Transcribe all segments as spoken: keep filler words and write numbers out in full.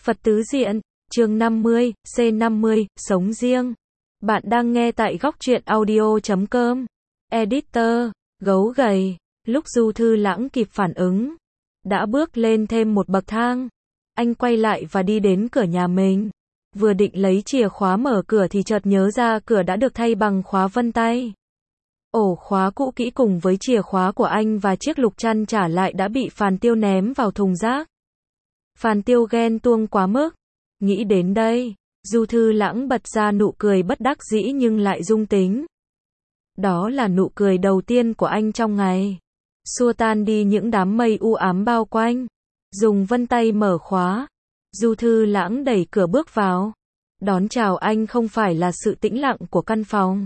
Phật tứ diện, chương năm mươi, C năm mươi, sống riêng. Bạn đang nghe tại góc truyện audio chấm com. Editor, gấu gầy. Lúc Du Thư Lãng kịp phản ứng, đã bước lên thêm một bậc thang. Anh quay lại và đi đến cửa nhà mình. Vừa định lấy chìa khóa mở cửa thì chợt nhớ ra cửa đã được thay bằng khóa vân tay. Ổ khóa cũ kỹ cùng với chìa khóa của anh và chiếc lục chăn trả lại đã bị Phàn Tiêu ném vào thùng rác. Phàn Tiêu ghen tuông quá mức. Nghĩ đến đây, Du Thư Lãng bật ra nụ cười bất đắc dĩ nhưng lại dung tính. Đó là nụ cười đầu tiên của anh trong ngày. Xua tan đi những đám mây u ám bao quanh. Dùng vân tay mở khóa. Du Thư Lãng đẩy cửa bước vào. Đón chào anh không phải là sự tĩnh lặng của căn phòng,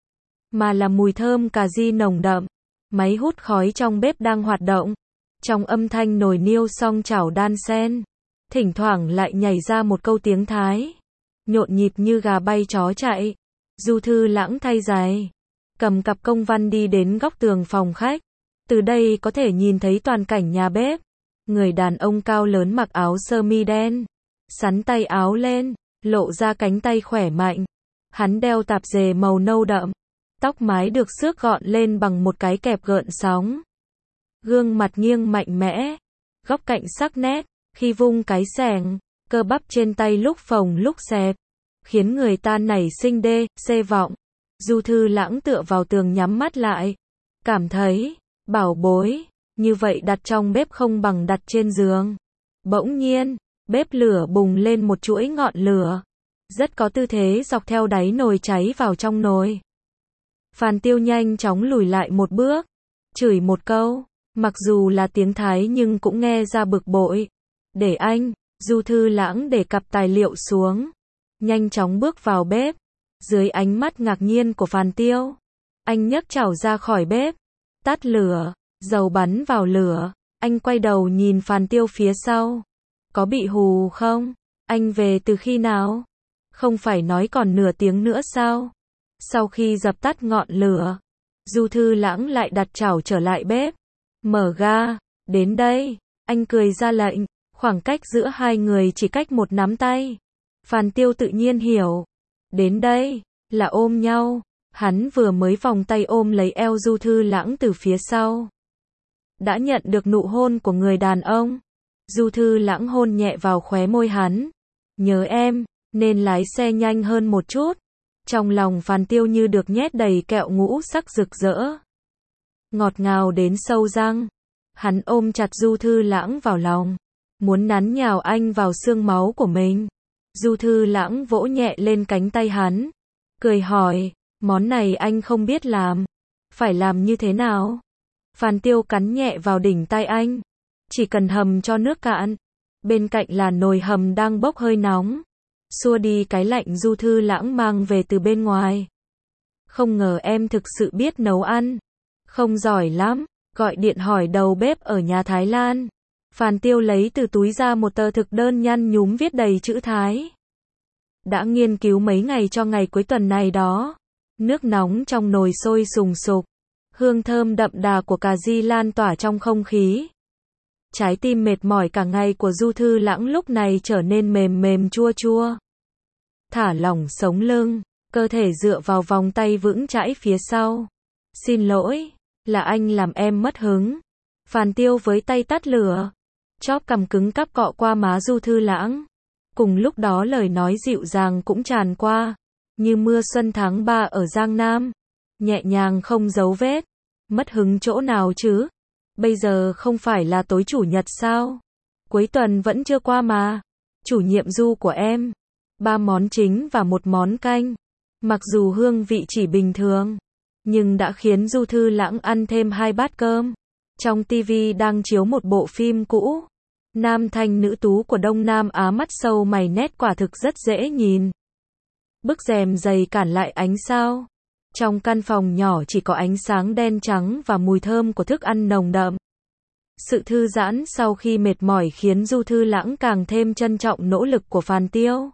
mà là mùi thơm cà ri nồng đậm. Máy hút khói trong bếp đang hoạt động. Trong âm thanh nồi niêu song chảo đan sen, thỉnh thoảng lại nhảy ra một câu tiếng Thái, nhộn nhịp như gà bay chó chạy. Du Thư Lãng thay giày, cầm cặp công văn đi đến góc tường phòng khách. Từ đây có thể nhìn thấy toàn cảnh nhà bếp. Người đàn ông cao lớn mặc áo sơ mi đen, xắn tay áo lên, lộ ra cánh tay khỏe mạnh. Hắn đeo tạp dề màu nâu đậm, tóc mái được xước gọn lên bằng một cái kẹp gợn sóng. Gương mặt nghiêng mạnh mẽ, góc cạnh sắc nét, khi vung cái xẻng, cơ bắp trên tay lúc phồng lúc xẹp, khiến người ta nảy sinh đê, xê vọng. Du Thư Lãng tựa vào tường nhắm mắt lại, cảm thấy, bảo bối, như vậy đặt trong bếp không bằng đặt trên giường. Bỗng nhiên, bếp lửa bùng lên một chuỗi ngọn lửa, rất có tư thế dọc theo đáy nồi cháy vào trong nồi. Phàn Tiêu nhanh chóng lùi lại một bước, chửi một câu, mặc dù là tiếng Thái nhưng cũng nghe ra bực bội. Để anh, Du Thư Lãng để cặp tài liệu xuống, nhanh chóng bước vào bếp. Dưới ánh mắt ngạc nhiên của Phàn Tiêu, anh nhấc chảo ra khỏi bếp, tắt lửa, dầu bắn vào lửa. Anh quay đầu nhìn Phàn Tiêu phía sau. Có bị hù không? Anh về từ khi nào? Không phải nói còn nửa tiếng nữa sao? Sau khi dập tắt ngọn lửa, Du Thư Lãng lại đặt chảo trở lại bếp. Mở ga, đến đây, anh cười ra lệnh. Khoảng cách giữa hai người chỉ cách một nắm tay. Phàn Tiêu tự nhiên hiểu. Đến đây, là ôm nhau. Hắn vừa mới vòng tay ôm lấy eo Du Thư Lãng từ phía sau. Đã nhận được nụ hôn của người đàn ông. Du Thư Lãng hôn nhẹ vào khóe môi hắn. Nhớ em, nên lái xe nhanh hơn một chút. Trong lòng Phàn Tiêu như được nhét đầy kẹo ngũ sắc rực rỡ, ngọt ngào đến sâu răng. Hắn ôm chặt Du Thư Lãng vào lòng, muốn nắn nhào anh vào xương máu của mình. Du Thư Lãng vỗ nhẹ lên cánh tay hắn, cười hỏi, món này anh không biết làm, phải làm như thế nào? Phàn Tiêu cắn nhẹ vào đỉnh tay anh, chỉ cần hầm cho nước cạn. Bên cạnh là nồi hầm đang bốc hơi nóng, xua đi cái lạnh Du Thư Lãng mang về từ bên ngoài. Không ngờ em thực sự biết nấu ăn. Không giỏi lắm, gọi điện hỏi đầu bếp ở nhà Thái Lan. Phàn Tiêu lấy từ túi ra một tờ thực đơn nhăn nhúm viết đầy chữ Thái. Đã nghiên cứu mấy ngày cho ngày cuối tuần này đó. Nước nóng trong nồi sôi sùng sục, hương thơm đậm đà của cà ri lan tỏa trong không khí. Trái tim mệt mỏi cả ngày của Du Thư Lãng lúc này trở nên mềm mềm chua chua. Thả lỏng sống lưng, cơ thể dựa vào vòng tay vững chãi phía sau. Xin lỗi, là anh làm em mất hứng. Phàn Tiêu với tay tắt lửa, chóp cằm cứng cáp cọ qua má Du Thư Lãng. Cùng lúc đó lời nói dịu dàng cũng tràn qua, như mưa xuân tháng ba ở Giang Nam. Nhẹ nhàng không dấu vết. Mất hứng chỗ nào chứ? Bây giờ không phải là tối chủ nhật sao? Cuối tuần vẫn chưa qua mà. Chủ nhiệm Du của em, ba món chính và một món canh. Mặc dù hương vị chỉ bình thường, nhưng đã khiến Du Thư Lãng ăn thêm hai bát cơm. Trong tivi đang chiếu một bộ phim cũ. Nam thanh nữ tú của Đông Nam Á, mắt sâu mày nét, quả thực rất dễ nhìn. Bức rèm dày cản lại ánh sao. Trong căn phòng nhỏ chỉ có ánh sáng đen trắng và mùi thơm của thức ăn nồng đậm. Sự thư giãn sau khi mệt mỏi khiến Du Thư Lãng càng thêm trân trọng nỗ lực của Phàn Tiêu.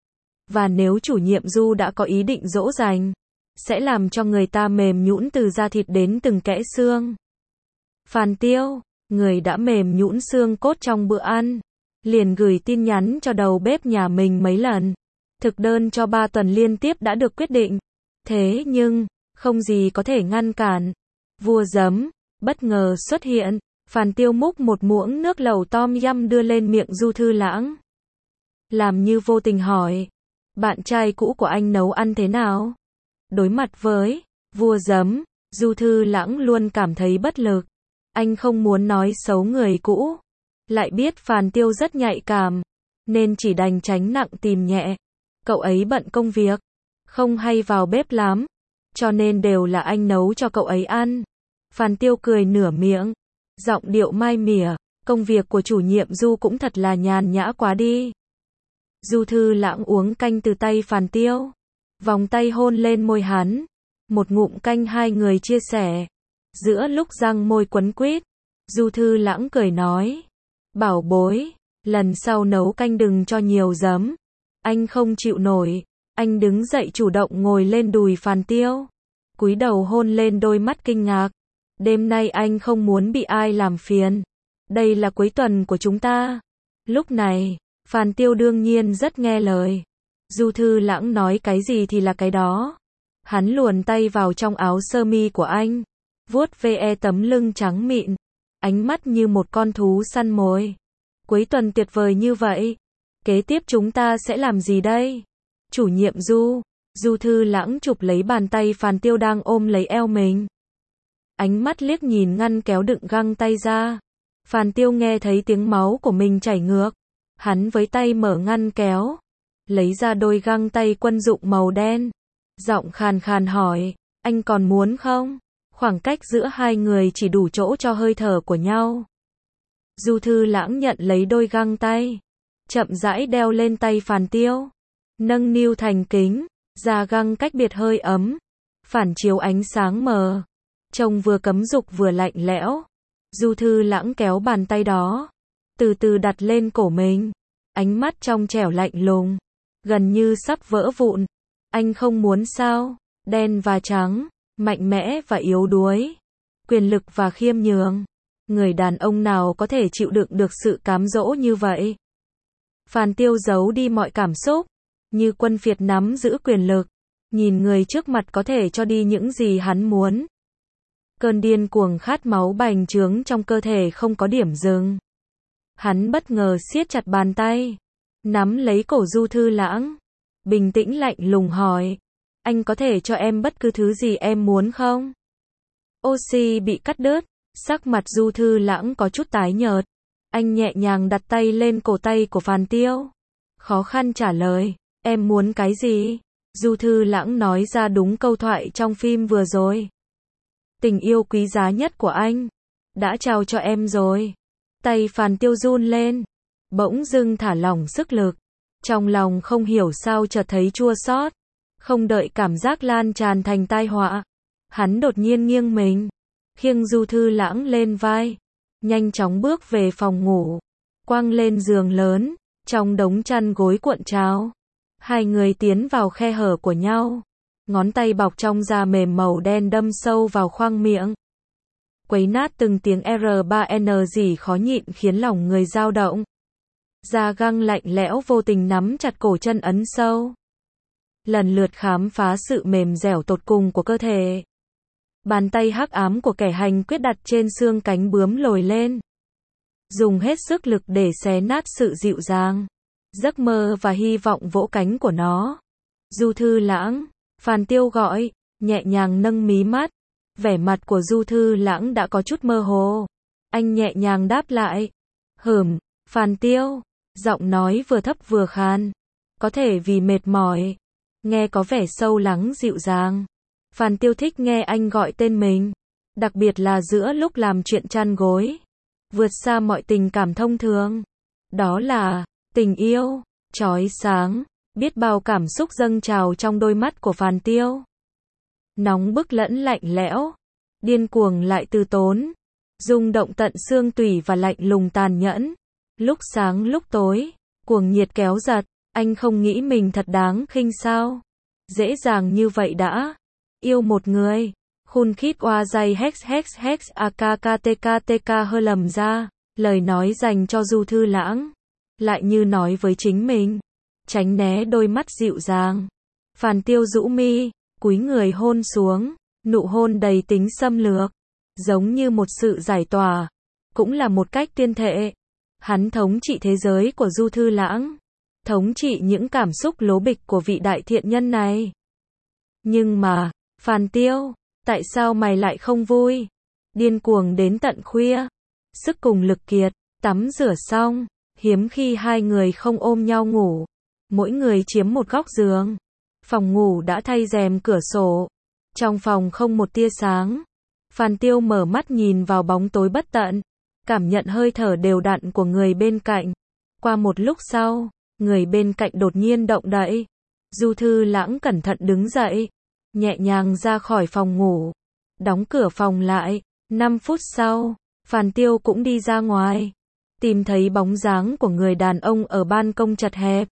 Và nếu chủ nhiệm Du đã có ý định dỗ dành, sẽ làm cho người ta mềm nhũn từ da thịt đến từng kẽ xương. Phàn Tiêu, người đã mềm nhũn xương cốt trong bữa ăn, liền gửi tin nhắn cho đầu bếp nhà mình mấy lần. Thực đơn cho ba tuần liên tiếp đã được quyết định. Thế nhưng, không gì có thể ngăn cản. Vua giấm, bất ngờ xuất hiện. Phàn Tiêu múc một muỗng nước lẩu tom yum đưa lên miệng Du Thư Lãng. Làm như vô tình hỏi. Bạn trai cũ của anh nấu ăn thế nào? Đối mặt với vua giấm, Du Thư Lãng luôn cảm thấy bất lực. Anh không muốn nói xấu người cũ. Lại biết Phàn Tiêu rất nhạy cảm. Nên chỉ đành tránh nặng tìm nhẹ. Cậu ấy bận công việc. Không hay vào bếp lắm. Cho nên đều là anh nấu cho cậu ấy ăn. Phàn Tiêu cười nửa miệng. Giọng điệu mai mỉa. Công việc của chủ nhiệm Du cũng thật là nhàn nhã quá đi. Du Thư Lãng uống canh từ tay Phàn Tiêu. Vòng tay hôn lên môi hắn. Một ngụm canh hai người chia sẻ. Giữa lúc răng môi quấn quýt, Du Thư Lãng cười nói. Bảo bối, lần sau nấu canh đừng cho nhiều giấm. Anh không chịu nổi. Anh đứng dậy chủ động ngồi lên đùi Phàn Tiêu. Cúi đầu hôn lên đôi mắt kinh ngạc. Đêm nay anh không muốn bị ai làm phiền. Đây là cuối tuần của chúng ta. Lúc này, Phàn Tiêu đương nhiên rất nghe lời. Du Thư Lãng nói cái gì thì là cái đó. Hắn luồn tay vào trong áo sơ mi của anh. Vuốt ve tấm lưng trắng mịn. Ánh mắt như một con thú săn mồi. Cuối tuần tuyệt vời như vậy. Kế tiếp chúng ta sẽ làm gì đây? Chủ nhiệm Du. Du Thư Lãng chụp lấy bàn tay Phàn Tiêu đang ôm lấy eo mình. Ánh mắt liếc nhìn ngăn kéo đựng găng tay ra. Phàn Tiêu nghe thấy tiếng máu của mình chảy ngược. Hắn với tay mở ngăn kéo. Lấy ra đôi găng tay quân dụng màu đen. Giọng khàn khàn hỏi. Anh còn muốn không? Khoảng cách giữa hai người chỉ đủ chỗ cho hơi thở của nhau. Du Thư Lãng nhận lấy đôi găng tay. Chậm rãi đeo lên tay Phàn Tiêu. Nâng niu thành kính. Da găng cách biệt hơi ấm. Phản chiếu ánh sáng mờ. Trông vừa cấm dục vừa lạnh lẽo. Du Thư Lãng kéo bàn tay đó. Từ từ đặt lên cổ mình. Ánh mắt trong trẻo lạnh lùng. Gần như sắp vỡ vụn. Anh không muốn sao? Đen và trắng. Mạnh mẽ và yếu đuối. Quyền lực và khiêm nhường. Người đàn ông nào có thể chịu đựng được sự cám dỗ như vậy? Phàn Tiêu giấu đi mọi cảm xúc. Như quân phiệt nắm giữ quyền lực. Nhìn người trước mặt có thể cho đi những gì hắn muốn. Cơn điên cuồng khát máu bành trướng trong cơ thể không có điểm dừng. Hắn bất ngờ siết chặt bàn tay. Nắm lấy cổ Du Thư Lãng. Bình tĩnh lạnh lùng hỏi. Anh có thể cho em bất cứ thứ gì em muốn không? Oxy bị cắt đứt. Sắc mặt Du Thư Lãng có chút tái nhợt. Anh nhẹ nhàng đặt tay lên cổ tay của Phàn Tiêu. Khó khăn trả lời. Em muốn cái gì? Du Thư Lãng nói ra đúng câu thoại trong phim vừa rồi. Tình yêu quý giá nhất của anh. Đã trao cho em rồi. Tay Phàn Tiêu run lên. Bỗng dưng thả lỏng sức lực. Trong lòng không hiểu sao chợt thấy chua xót. Không đợi cảm giác lan tràn thành tai họa. Hắn đột nhiên nghiêng mình. Khiêng Du Thư Lãng lên vai. Nhanh chóng bước về phòng ngủ. Quăng lên giường lớn. Trong đống chăn gối cuộn trào. Hai người tiến vào khe hở của nhau. Ngón tay bọc trong da mềm màu đen đâm sâu vào khoang miệng. Quấy nát từng tiếng R ba N gì khó nhịn khiến lòng người dao động. Da găng lạnh lẽo vô tình nắm chặt cổ chân ấn sâu. Lần lượt khám phá sự mềm dẻo tột cùng của cơ thể. Bàn tay hắc ám của kẻ hành quyết đặt trên xương cánh bướm lồi lên. Dùng hết sức lực để xé nát sự dịu dàng. Giấc mơ và hy vọng vỗ cánh của nó. Du Thư Lãng. Phàn Tiêu gọi. Nhẹ nhàng nâng mí mắt. Vẻ mặt của Du Thư Lãng đã có chút mơ hồ. Anh nhẹ nhàng đáp lại. Hửm. Phàn Tiêu. Giọng nói vừa thấp vừa khan. Có thể vì mệt mỏi. Nghe có vẻ sâu lắng dịu dàng. Phàn Tiêu thích nghe anh gọi tên mình. Đặc biệt là giữa lúc làm chuyện chăn gối. Vượt xa mọi tình cảm thông thường. Đó là tình yêu. Chói sáng. Biết bao cảm xúc dâng trào trong đôi mắt của Phàn Tiêu. Nóng bức lẫn lạnh lẽo. Điên cuồng lại từ tốn. Rung động tận xương tủy và lạnh lùng tàn nhẫn. Lúc sáng lúc tối. Cuồng nhiệt kéo giật. Anh không nghĩ mình thật đáng khinh sao? Dễ dàng như vậy đã. Yêu một người. Khun khít oa dày hex hex hex akkktkk hơ lầm ra. Lời nói dành cho Du Thư Lãng. lại như nói với chính mình, tránh né đôi mắt dịu dàng. Phàn Tiêu rũ mi, cúi người hôn xuống, nụ hôn đầy tính xâm lược, giống như một sự giải tỏa, cũng là một cách tuyên thệ. Hắn thống trị thế giới của Du Thư Lãng, thống trị những cảm xúc lố bịch của vị đại thiện nhân này. Nhưng mà, Phàn Tiêu, tại sao mày lại không vui? Điên cuồng đến tận khuya, sức cùng lực kiệt, tắm rửa xong, hiếm khi hai người không ôm nhau ngủ, mỗi người chiếm một góc giường. Phòng ngủ đã thay rèm cửa sổ, trong phòng không một tia sáng. Phàn Tiêu mở mắt nhìn vào bóng tối bất tận, cảm nhận hơi thở đều đặn của người bên cạnh. Qua một lúc sau, người bên cạnh đột nhiên động đậy. Du Thư Lãng cẩn thận đứng dậy, nhẹ nhàng ra khỏi phòng ngủ, đóng cửa phòng lại. Năm phút sau, Phàn Tiêu cũng đi ra ngoài, tìm thấy bóng dáng của người đàn ông ở ban công chật hẹp.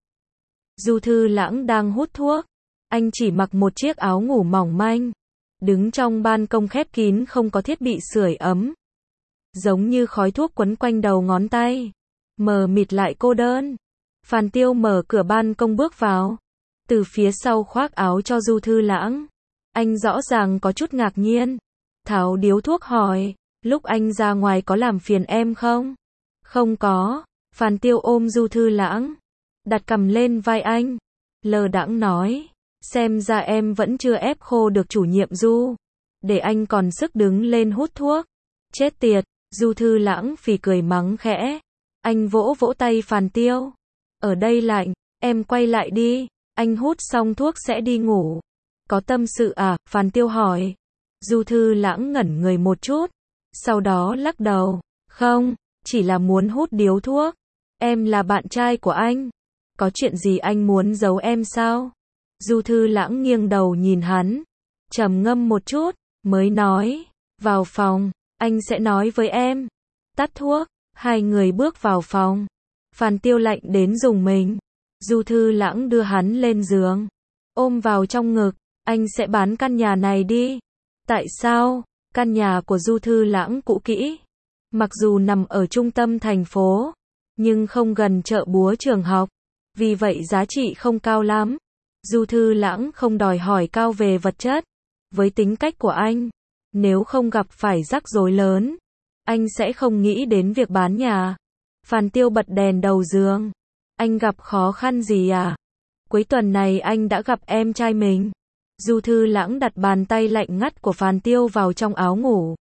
Du Thư Lãng đang hút thuốc, anh chỉ mặc một chiếc áo ngủ mỏng manh, đứng trong ban công khép kín không có thiết bị sưởi ấm. Giống như khói thuốc quấn quanh đầu ngón tay, mờ mịt lại cô đơn. Phàn Tiêu mở cửa ban công bước vào, từ phía sau khoác áo cho Du Thư Lãng. Anh rõ ràng có chút ngạc nhiên, tháo điếu thuốc hỏi, lúc anh ra ngoài có làm phiền em không? Không có. Phàn Tiêu ôm Du Thư Lãng, đặt cằm lên vai anh, lơ đãng nói, xem ra em vẫn chưa ép khô được chủ nhiệm Du, để anh còn sức đứng lên hút thuốc. Chết tiệt. Du Thư Lãng phì cười mắng khẽ. Anh vỗ vỗ tay Phàn Tiêu, ở đây lạnh, em quay lại đi, anh hút xong thuốc sẽ đi ngủ. Có tâm sự à? Phàn Tiêu hỏi. Du Thư Lãng ngẩn người một chút, sau đó lắc đầu, không, chỉ là muốn hút điếu thuốc. Em là bạn trai của anh, có chuyện gì anh muốn giấu em sao? Du Thư Lãng nghiêng đầu nhìn hắn, trầm ngâm một chút, mới nói, vào phòng, anh sẽ nói với em. Tắt thuốc, hai người bước vào phòng. Phàn Tiêu lạnh đến rùng mình. Du Thư Lãng đưa hắn lên giường, ôm vào trong ngực, anh sẽ bán căn nhà này đi. Tại sao? Căn nhà của Du Thư Lãng cũ kỹ, mặc dù nằm ở trung tâm thành phố, nhưng không gần chợ búa trường học, vì vậy giá trị không cao lắm. Du Thư Lãng không đòi hỏi cao về vật chất. Với tính cách của anh, nếu không gặp phải rắc rối lớn, anh sẽ không nghĩ đến việc bán nhà. Phàn Tiêu bật đèn đầu giường. Anh gặp khó khăn gì à? Cuối tuần này anh đã gặp em trai mình. Du Thư Lãng đặt bàn tay lạnh ngắt của Phàn Tiêu vào trong áo ngủ.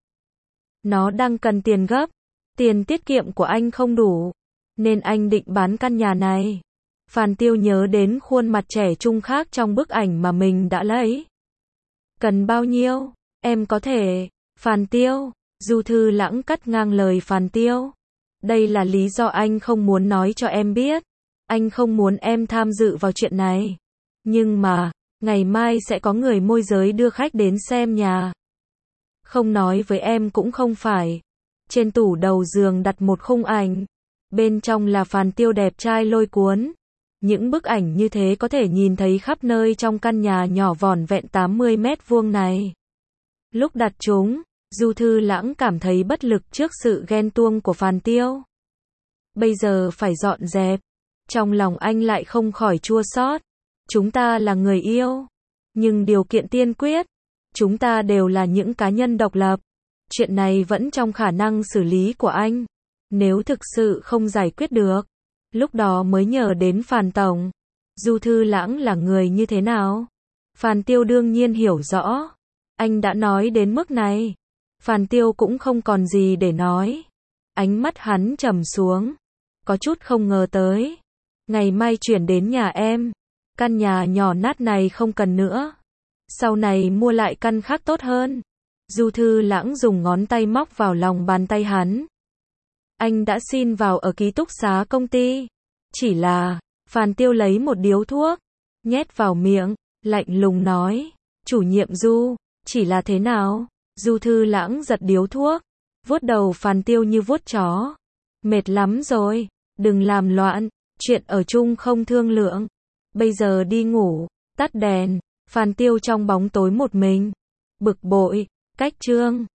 Nó đang cần tiền gấp. Tiền tiết kiệm của anh không đủ, nên anh định bán căn nhà này. Phàn Tiêu nhớ đến khuôn mặt trẻ trung khác trong bức ảnh mà mình đã lấy. Cần bao nhiêu? Em có thể. Phàn Tiêu. Du Thư Lãng cắt ngang lời Phàn Tiêu. Đây là lý do anh không muốn nói cho em biết. Anh không muốn em tham dự vào chuyện này. Nhưng mà, ngày mai sẽ có người môi giới đưa khách đến xem nhà. Không nói với em cũng không phải. Trên tủ đầu giường đặt một khung ảnh. Bên trong là Phàn Tiêu đẹp trai lôi cuốn. Những bức ảnh như thế có thể nhìn thấy khắp nơi trong căn nhà nhỏ vỏn vẹn tám mươi mét vuông này. Lúc đặt chúng, Du Thư Lãng cảm thấy bất lực trước sự ghen tuông của Phàn Tiêu. Bây giờ phải dọn dẹp. Trong lòng anh lại không khỏi chua xót. Chúng ta là người yêu, nhưng điều kiện tiên quyết, chúng ta đều là những cá nhân độc lập. Chuyện này vẫn trong khả năng xử lý của anh. Nếu thực sự không giải quyết được, lúc đó mới nhờ đến Phàn Tổng. Du Thư Lãng là người như thế nào? Phàn Tiêu đương nhiên hiểu rõ. Anh đã nói đến mức này. Phàn Tiêu cũng không còn gì để nói. Ánh mắt hắn trầm xuống. Có chút không ngờ tới. Ngày mai chuyển đến nhà em. Căn nhà nhỏ nát này không cần nữa. Sau này mua lại căn khác tốt hơn. Du Thư Lãng dùng ngón tay móc vào lòng bàn tay hắn. Anh đã xin vào ở ký túc xá công ty. Chỉ là, Phàn Tiêu lấy một điếu thuốc, nhét vào miệng, lạnh lùng nói. Chủ nhiệm Du, chỉ là thế nào? Du Thư Lãng giật điếu thuốc, vuốt đầu Phàn Tiêu như vuốt chó. Mệt lắm rồi, đừng làm loạn, chuyện ở chung không thương lượng. Bây giờ đi ngủ, tắt đèn. Phàn Tiêu trong bóng tối một mình, bực bội, cách chương.